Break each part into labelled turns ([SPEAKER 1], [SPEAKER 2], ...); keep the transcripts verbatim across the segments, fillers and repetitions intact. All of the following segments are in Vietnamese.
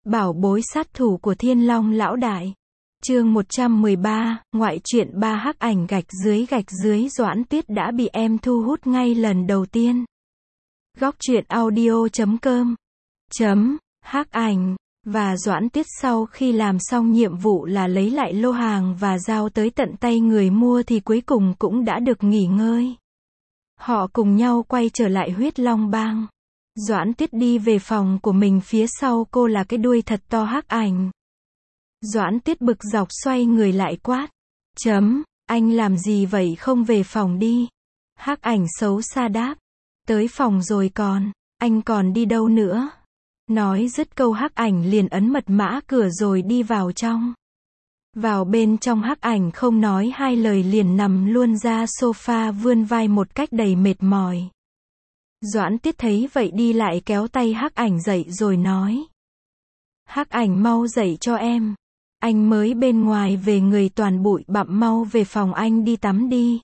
[SPEAKER 1] Bảo bối sát thủ của Thiên Long lão đại. Chương một trăm mười ba, ngoại truyện ba hắc ảnh gạch dưới gạch dưới Doãn Tuyết đã bị em thu hút ngay lần đầu tiên. Góc truyện audio chấm com chấm hắc ảnh và Doãn Tuyết sau khi làm xong nhiệm vụ là lấy lại lô hàng và giao tới tận tay người mua thì cuối cùng cũng đã được nghỉ ngơi. Họ cùng nhau quay trở lại Huyết Long Bang. Doãn Tuyết đi về phòng của mình, phía sau cô là cái đuôi thật to hắc ảnh. Doãn Tuyết bực dọc xoay người lại quát. Chấm, anh làm gì vậy, không về phòng đi? Hắc ảnh xấu xa đáp. Tới phòng rồi còn, anh còn đi đâu nữa? Nói dứt câu hắc ảnh liền ấn mật mã cửa rồi đi vào trong. Vào bên trong hắc ảnh không nói hai lời liền nằm luôn ra sofa vươn vai một cách đầy mệt mỏi. Doãn Tuyết thấy vậy đi lại kéo tay hắc ảnh dậy rồi nói. Hắc ảnh mau dậy cho em. Anh mới bên ngoài về người toàn bụi bặm, mau về phòng anh đi tắm đi.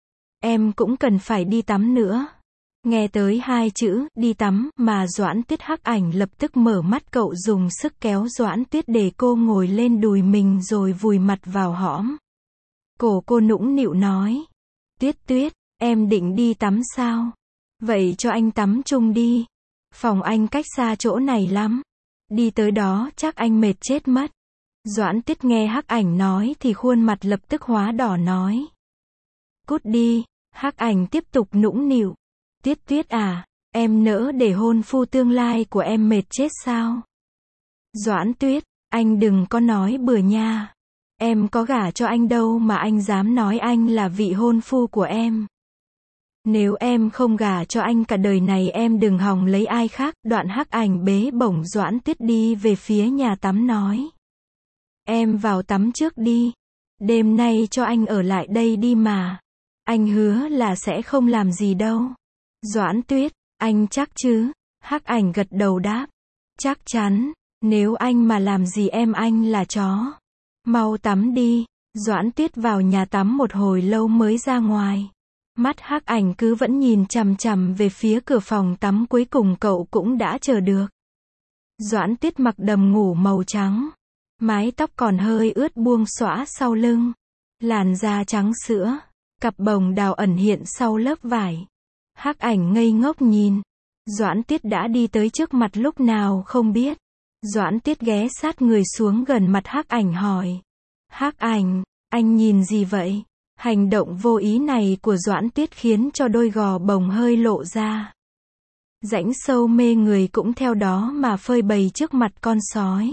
[SPEAKER 1] Em cũng cần phải đi tắm nữa. Nghe tới hai chữ, đi tắm, mà Doãn Tuyết hắc ảnh lập tức mở mắt, cậu dùng sức kéo Doãn Tuyết để cô ngồi lên đùi mình rồi vùi mặt vào hõm. Cổ cô nũng nịu nói. Tuyết Tuyết, em định đi tắm sao? Vậy cho anh tắm chung đi. Phòng anh cách xa chỗ này lắm. Đi tới đó chắc anh mệt chết mất. Doãn Tuyết nghe hắc ảnh nói thì khuôn mặt lập tức hóa đỏ nói. Cút đi, hắc ảnh tiếp tục nũng nịu. Tuyết Tuyết à, em nỡ để hôn phu tương lai của em mệt chết sao? Doãn Tuyết, anh đừng có nói bừa nha. Em có gả cho anh đâu mà anh dám nói anh là vị hôn phu của em. Nếu em không gả cho anh cả đời này em đừng hòng lấy ai khác. Đoạn hắc ảnh bế bổng Doãn Tuyết đi về phía nhà tắm nói. Em vào tắm trước đi. Đêm nay cho anh ở lại đây đi mà. Anh hứa là sẽ không làm gì đâu. Doãn Tuyết, anh chắc chứ? Hắc ảnh gật đầu đáp. Chắc chắn, nếu anh mà làm gì em anh là chó. Mau tắm đi. Doãn Tuyết vào nhà tắm một hồi lâu mới ra ngoài. Mắt hắc ảnh cứ vẫn nhìn chằm chằm về phía cửa phòng tắm, cuối cùng cậu cũng đã chờ được. Doãn Tuyết mặc đầm ngủ màu trắng. Mái tóc còn hơi ướt buông xõa sau lưng. Làn da trắng sữa. Cặp bồng đào ẩn hiện sau lớp vải. Hắc ảnh ngây ngốc nhìn. Doãn Tuyết đã đi tới trước mặt lúc nào không biết. Doãn Tuyết ghé sát người xuống gần mặt hắc ảnh hỏi. Hắc ảnh, anh nhìn gì vậy? Hành động vô ý này của Doãn Tuyết khiến cho đôi gò bồng hơi lộ ra. Rãnh sâu mê người cũng theo đó mà phơi bày trước mặt con sói.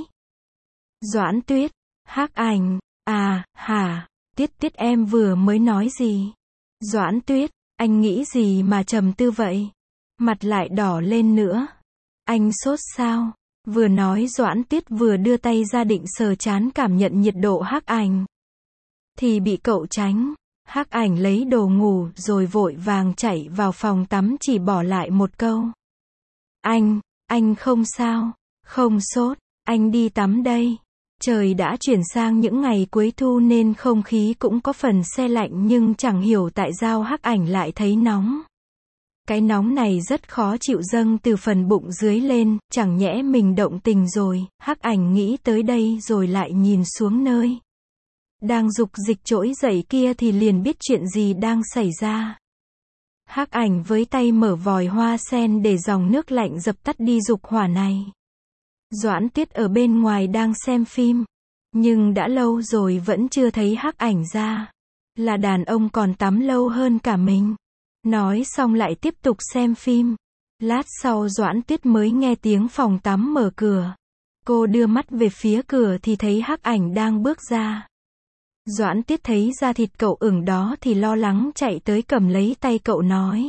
[SPEAKER 1] Doãn Tuyết, hắc ảnh, à, hả, Tuyết Tuyết em vừa mới nói gì? Doãn Tuyết, anh nghĩ gì mà trầm tư vậy? Mặt lại đỏ lên nữa. Anh sốt sao? Vừa nói Doãn Tuyết vừa đưa tay ra định sờ trán cảm nhận nhiệt độ hắc ảnh. Thì bị cậu tránh. Hắc ảnh lấy đồ ngủ rồi vội vàng chạy vào phòng tắm, chỉ bỏ lại một câu. Anh, anh không sao, không sốt, anh đi tắm đây. Trời đã chuyển sang những ngày cuối thu nên không khí cũng có phần se lạnh, nhưng chẳng hiểu tại sao hắc ảnh lại thấy nóng. Cái nóng này rất khó chịu, dâng từ phần bụng dưới lên, chẳng nhẽ mình động tình rồi. Hắc ảnh nghĩ tới đây rồi lại nhìn xuống nơi đang dục dịch trỗi dậy kia thì liền biết chuyện gì đang xảy ra. Hắc ảnh với tay mở vòi hoa sen để dòng nước lạnh dập tắt đi dục hỏa này. Doãn Tuyết ở bên ngoài đang xem phim, nhưng đã lâu rồi vẫn chưa thấy hắc ảnh ra. Là đàn ông còn tắm lâu hơn cả mình. Nói xong lại tiếp tục xem phim. Lát sau Doãn Tuyết mới nghe tiếng phòng tắm mở cửa. Cô đưa mắt về phía cửa thì thấy hắc ảnh đang bước ra. Doãn Tuyết thấy da thịt cậu ửng đó thì lo lắng chạy tới cầm lấy tay cậu nói.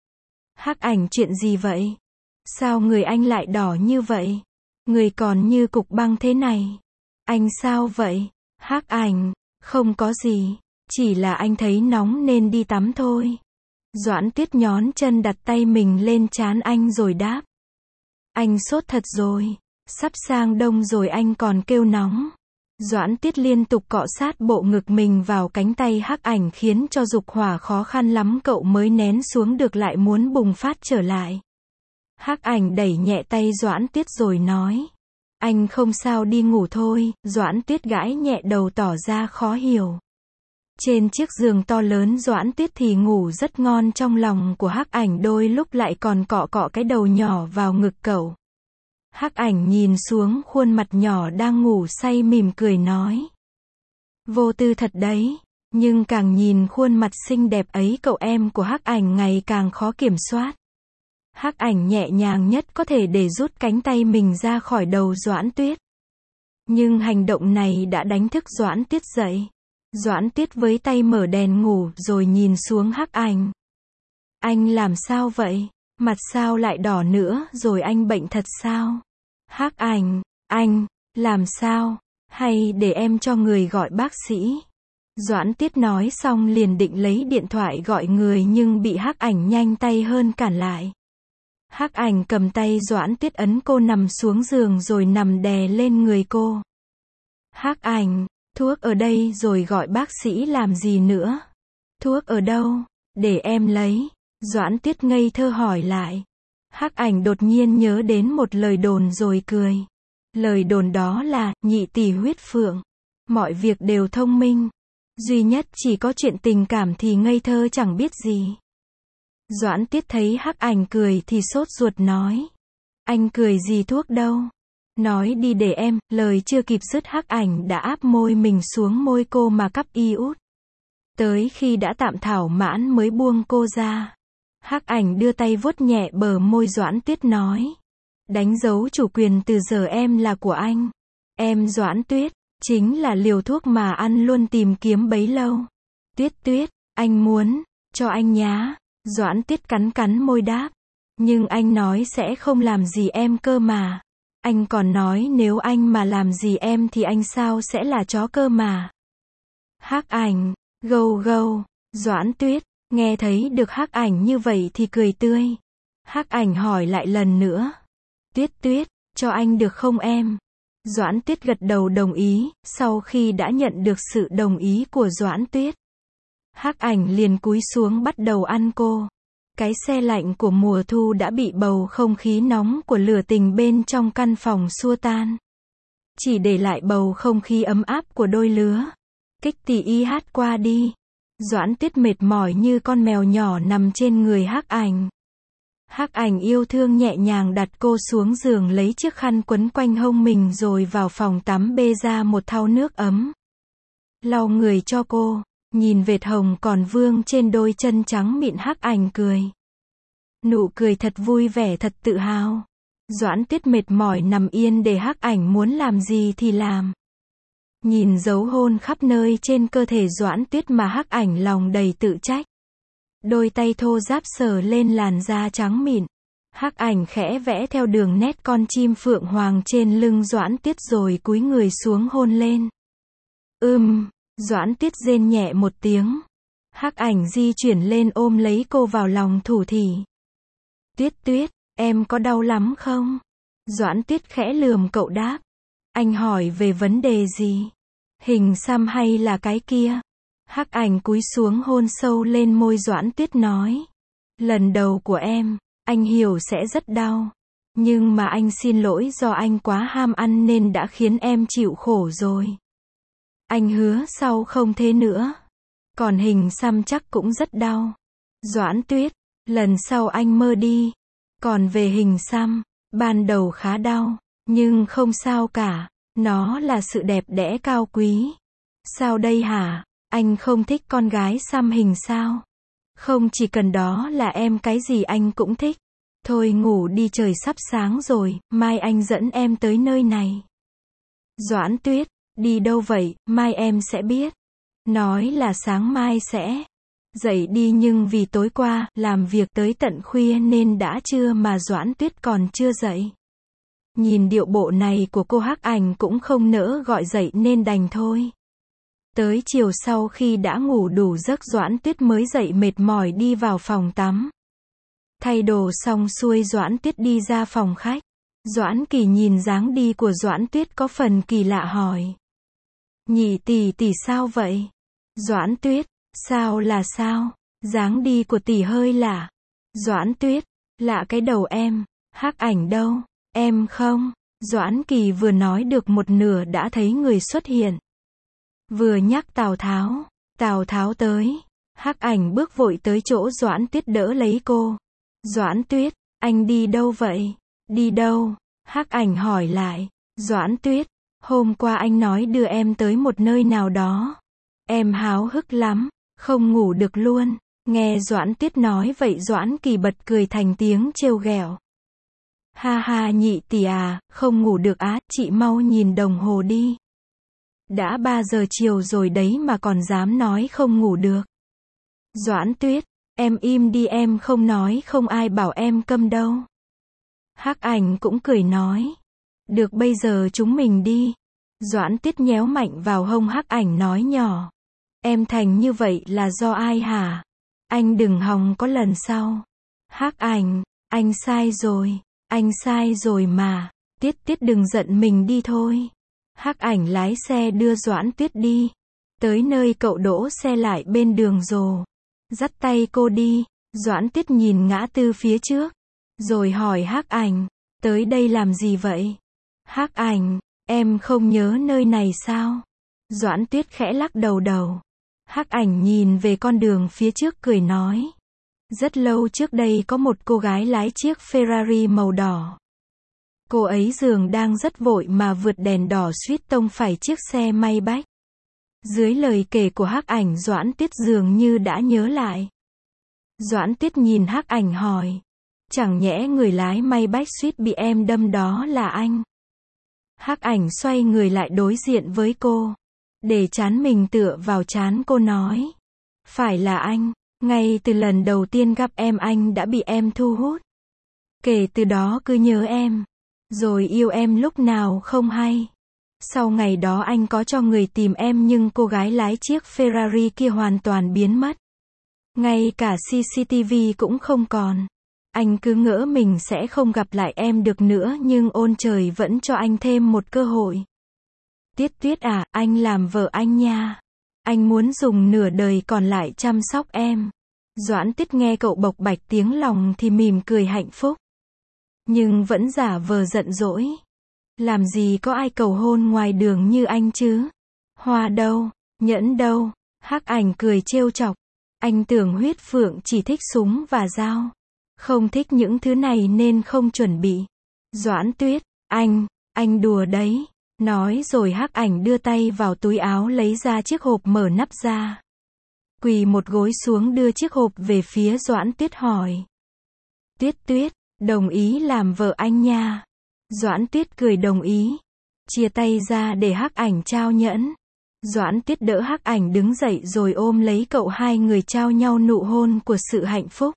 [SPEAKER 1] Hắc ảnh, chuyện gì vậy? Sao người anh lại đỏ như vậy? Người còn như cục băng thế này. Anh sao vậy? Hắc ảnh, không có gì. Chỉ là anh thấy nóng nên đi tắm thôi. Doãn Tuyết nhón chân đặt tay mình lên trán anh rồi đáp. Anh sốt thật rồi. Sắp sang đông rồi anh còn kêu nóng. Doãn Tuyết liên tục cọ sát bộ ngực mình vào cánh tay hắc ảnh khiến cho dục hỏa khó khăn lắm cậu mới nén xuống được, lại muốn bùng phát trở lại. Hắc ảnh đẩy nhẹ tay Doãn Tuyết rồi nói. Anh không sao, đi ngủ thôi, Doãn Tuyết gãi nhẹ đầu tỏ ra khó hiểu. Trên chiếc giường to lớn Doãn Tuyết thì ngủ rất ngon, trong lòng của Hắc Ảnh đôi lúc lại còn cọ cọ cái đầu nhỏ vào ngực cậu. Hắc Ảnh nhìn xuống khuôn mặt nhỏ đang ngủ say mỉm cười nói. Vô tư thật đấy, nhưng càng nhìn khuôn mặt xinh đẹp ấy cậu em của Hắc Ảnh ngày càng khó kiểm soát. Hắc Ảnh nhẹ nhàng nhất có thể để rút cánh tay mình ra khỏi đầu Doãn Tuyết. Nhưng hành động này đã đánh thức Doãn Tuyết dậy. Doãn Tuyết với tay mở đèn ngủ rồi nhìn xuống Hắc Ảnh. Anh làm sao vậy? Mặt sao lại đỏ nữa rồi, anh bệnh thật sao? Hắc Ảnh, anh, làm sao? Hay để em cho người gọi bác sĩ? Doãn Tuyết nói xong liền định lấy điện thoại gọi người nhưng bị Hắc Ảnh nhanh tay hơn cản lại. Hắc Ảnh cầm tay Doãn Tuyết ấn cô nằm xuống giường rồi nằm đè lên người cô. Hắc Ảnh, thuốc ở đây rồi gọi bác sĩ làm gì nữa? Thuốc ở đâu? Để em lấy. Doãn Tuyết ngây thơ hỏi lại. Hắc Ảnh đột nhiên nhớ đến một lời đồn rồi cười. Lời đồn đó là, nhị tỷ huyết phượng. Mọi việc đều thông minh. Duy nhất chỉ có chuyện tình cảm thì ngây thơ chẳng biết gì. Doãn Tuyết thấy Hắc Ảnh cười thì sốt ruột nói. Anh cười gì, thuốc đâu? Nói đi để em, lời chưa kịp dứt Hắc Ảnh đã áp môi mình xuống môi cô mà cắp y út. Tới khi đã tạm thảo mãn mới buông cô ra. Hắc Ảnh đưa tay vuốt nhẹ bờ môi Doãn Tuyết nói. Đánh dấu chủ quyền, từ giờ em là của anh. Em Doãn Tuyết, chính là liều thuốc mà anh luôn tìm kiếm bấy lâu. Tuyết Tuyết, anh muốn, cho anh nhá. Doãn Tuyết cắn cắn môi đáp. Nhưng anh nói sẽ không làm gì em cơ mà. Anh còn nói nếu anh mà làm gì em thì anh sao sẽ là chó cơ mà. Hắc Ảnh, gâu gâu. Doãn Tuyết, nghe thấy được Hắc Ảnh như vậy thì cười tươi. Hắc Ảnh hỏi lại lần nữa. Tuyết Tuyết, cho anh được không em? Doãn Tuyết gật đầu đồng ý, sau khi đã nhận được sự đồng ý của Doãn Tuyết. Hắc Ảnh liền cúi xuống bắt đầu ăn cô. Cái se lạnh của mùa thu đã bị bầu không khí nóng của lửa tình bên trong căn phòng xua tan. Chỉ để lại bầu không khí ấm áp của đôi lứa. Kích tỉ y hát qua đi. Doãn Tuyết mệt mỏi như con mèo nhỏ nằm trên người Hắc Ảnh. Hắc Ảnh yêu thương nhẹ nhàng đặt cô xuống giường, lấy chiếc khăn quấn quanh hông mình rồi vào phòng tắm bê ra một thau nước ấm. Lau người cho cô, nhìn vệt hồng còn vương trên đôi chân trắng mịn Hắc Ảnh cười. Nụ cười thật vui vẻ, thật tự hào. Doãn Tuyết mệt mỏi nằm yên để Hắc Ảnh muốn làm gì thì làm. Nhìn dấu hôn khắp nơi trên cơ thể Doãn Tuyết mà Hắc Ảnh lòng đầy tự trách. Đôi tay thô ráp sờ lên làn da trắng mịn. Hắc Ảnh khẽ vẽ theo đường nét con chim phượng hoàng trên lưng Doãn Tuyết rồi cúi người xuống hôn lên. Ưm, Doãn Tuyết rên nhẹ một tiếng. Hắc Ảnh di chuyển lên ôm lấy cô vào lòng thủ thỉ. Tuyết Tuyết, em có đau lắm không? Doãn Tuyết khẽ lườm cậu đáp. Anh hỏi về vấn đề gì? Hình xăm hay là cái kia? Hắc Ảnh cúi xuống hôn sâu lên môi Doãn Tuyết nói. Lần đầu của em, anh hiểu sẽ rất đau. Nhưng mà anh xin lỗi, do anh quá ham ăn nên đã khiến em chịu khổ rồi. Anh hứa sau không thế nữa. Còn hình xăm chắc cũng rất đau. Doãn Tuyết, lần sau anh mơ đi. Còn về hình xăm, ban đầu khá đau, nhưng không sao cả. Nó là sự đẹp đẽ cao quý. Sao đây hả? Anh không thích con gái xăm hình sao? Không, chỉ cần đó là em, cái gì anh cũng thích. Thôi ngủ đi, trời sắp sáng rồi, mai anh dẫn em tới nơi này. Doãn Tuyết, đi đâu vậy, mai em sẽ biết. Nói là sáng mai sẽ dậy đi, nhưng vì tối qua làm việc tới tận khuya nên đã trưa mà Doãn Tuyết còn chưa dậy. Nhìn điệu bộ này của cô, Hắc Ảnh cũng không nỡ gọi dậy nên đành thôi. Tới chiều sau khi đã ngủ đủ giấc, Doãn Tuyết mới dậy mệt mỏi đi vào phòng tắm. Thay đồ xong xuôi Doãn Tuyết đi ra phòng khách. Doãn Kỳ nhìn dáng đi của Doãn Tuyết có phần kỳ lạ hỏi. Nhị tỷ tỷ sao vậy? Doãn Tuyết, sao là sao? Dáng đi của tỷ hơi lạ. Doãn Tuyết, lạ cái đầu em. Hắc Ảnh đâu? Em không? Doãn Kỳ vừa nói được một nửa đã thấy người xuất hiện. Vừa nhắc Tào Tháo, Tào Tháo tới. Hắc Ảnh bước vội tới chỗ Doãn Tuyết đỡ lấy cô. Doãn Tuyết, anh đi đâu vậy? Đi đâu? Hắc Ảnh hỏi lại. Doãn Tuyết, hôm qua anh nói đưa em tới một nơi nào đó. Em háo hức lắm, không ngủ được luôn. Nghe Doãn Tuyết nói vậy Doãn Kỳ bật cười thành tiếng trêu ghẹo. Ha ha nhị tỷ à, không ngủ được á, chị mau nhìn đồng hồ đi. Đã ba giờ chiều rồi đấy mà còn dám nói không ngủ được. Doãn Tuyết, em im đi, em không nói không ai bảo em câm đâu. Hắc Ảnh cũng cười nói. Được, bây giờ chúng mình đi. Doãn Tuyết nhéo mạnh vào hông Hắc Ảnh nói nhỏ. Em thành như vậy là do ai hả? Anh đừng hòng có lần sau. Hắc Ảnh, anh sai rồi. Anh sai rồi mà. Tiết Tiết đừng giận mình đi thôi. Hắc Ảnh lái xe đưa Doãn Tuyết đi. Tới nơi cậu đỗ xe lại bên đường rồ. Dắt tay cô đi. Doãn Tuyết nhìn ngã tư phía trước. Rồi hỏi Hắc Ảnh. Tới đây làm gì vậy? Hắc Ảnh, em không nhớ nơi này sao? Doãn Tuyết khẽ lắc đầu đầu. Hắc Ảnh nhìn về con đường phía trước cười nói. Rất lâu trước đây có một cô gái lái chiếc Ferrari màu đỏ. Cô ấy dường đang rất vội mà vượt đèn đỏ suýt tông phải chiếc xe may bách. Dưới lời kể của Hắc Ảnh Doãn Tuyết dường như đã nhớ lại. Doãn Tuyết nhìn Hắc Ảnh hỏi. Chẳng nhẽ người lái may bách suýt bị em đâm đó là anh? Hắc Ảnh xoay người lại đối diện với cô. Để trán mình tựa vào trán cô nói. Phải là anh. Ngay từ lần đầu tiên gặp em anh đã bị em thu hút. Kể từ đó cứ nhớ em. Rồi yêu em lúc nào không hay. Sau ngày đó anh có cho người tìm em nhưng cô gái lái chiếc Ferrari kia hoàn toàn biến mất. Ngay cả xê xê tê vê cũng không còn. Anh cứ ngỡ mình sẽ không gặp lại em được nữa nhưng ôn trời vẫn cho anh thêm một cơ hội. Tiết Tuyết à, anh làm vợ anh nha. Anh muốn dùng nửa đời còn lại chăm sóc em. Doãn Tuyết nghe cậu bộc bạch tiếng lòng thì mỉm cười hạnh phúc. Nhưng vẫn giả vờ giận dỗi. Làm gì có ai cầu hôn ngoài đường như anh chứ? Hoa đâu? Nhẫn đâu? Hắc Ảnh cười trêu chọc. Anh tưởng Huyết Phượng chỉ thích súng và dao. Không thích những thứ này nên không chuẩn bị. Doãn Tuyết, anh, anh đùa đấy. Nói rồi Hắc Ảnh đưa tay vào túi áo lấy ra chiếc hộp mở nắp ra. Quỳ một gối xuống đưa chiếc hộp về phía Doãn Tuyết hỏi. Tuyết Tuyết, đồng ý làm vợ anh nha. Doãn Tuyết cười đồng ý. Chia tay ra để Hắc Ảnh trao nhẫn. Doãn Tuyết đỡ Hắc Ảnh đứng dậy rồi ôm lấy cậu, hai người trao nhau nụ hôn của sự hạnh phúc.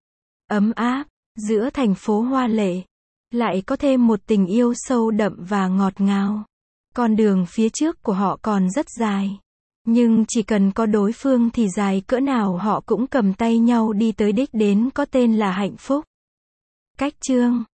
[SPEAKER 1] Ấm áp, giữa thành phố hoa lệ. Lại có thêm một tình yêu sâu đậm và ngọt ngào. Con đường phía trước của họ còn rất dài. Nhưng chỉ cần có đối phương thì dài cỡ nào họ cũng cầm tay nhau đi tới đích đến có tên là hạnh phúc. Cách chương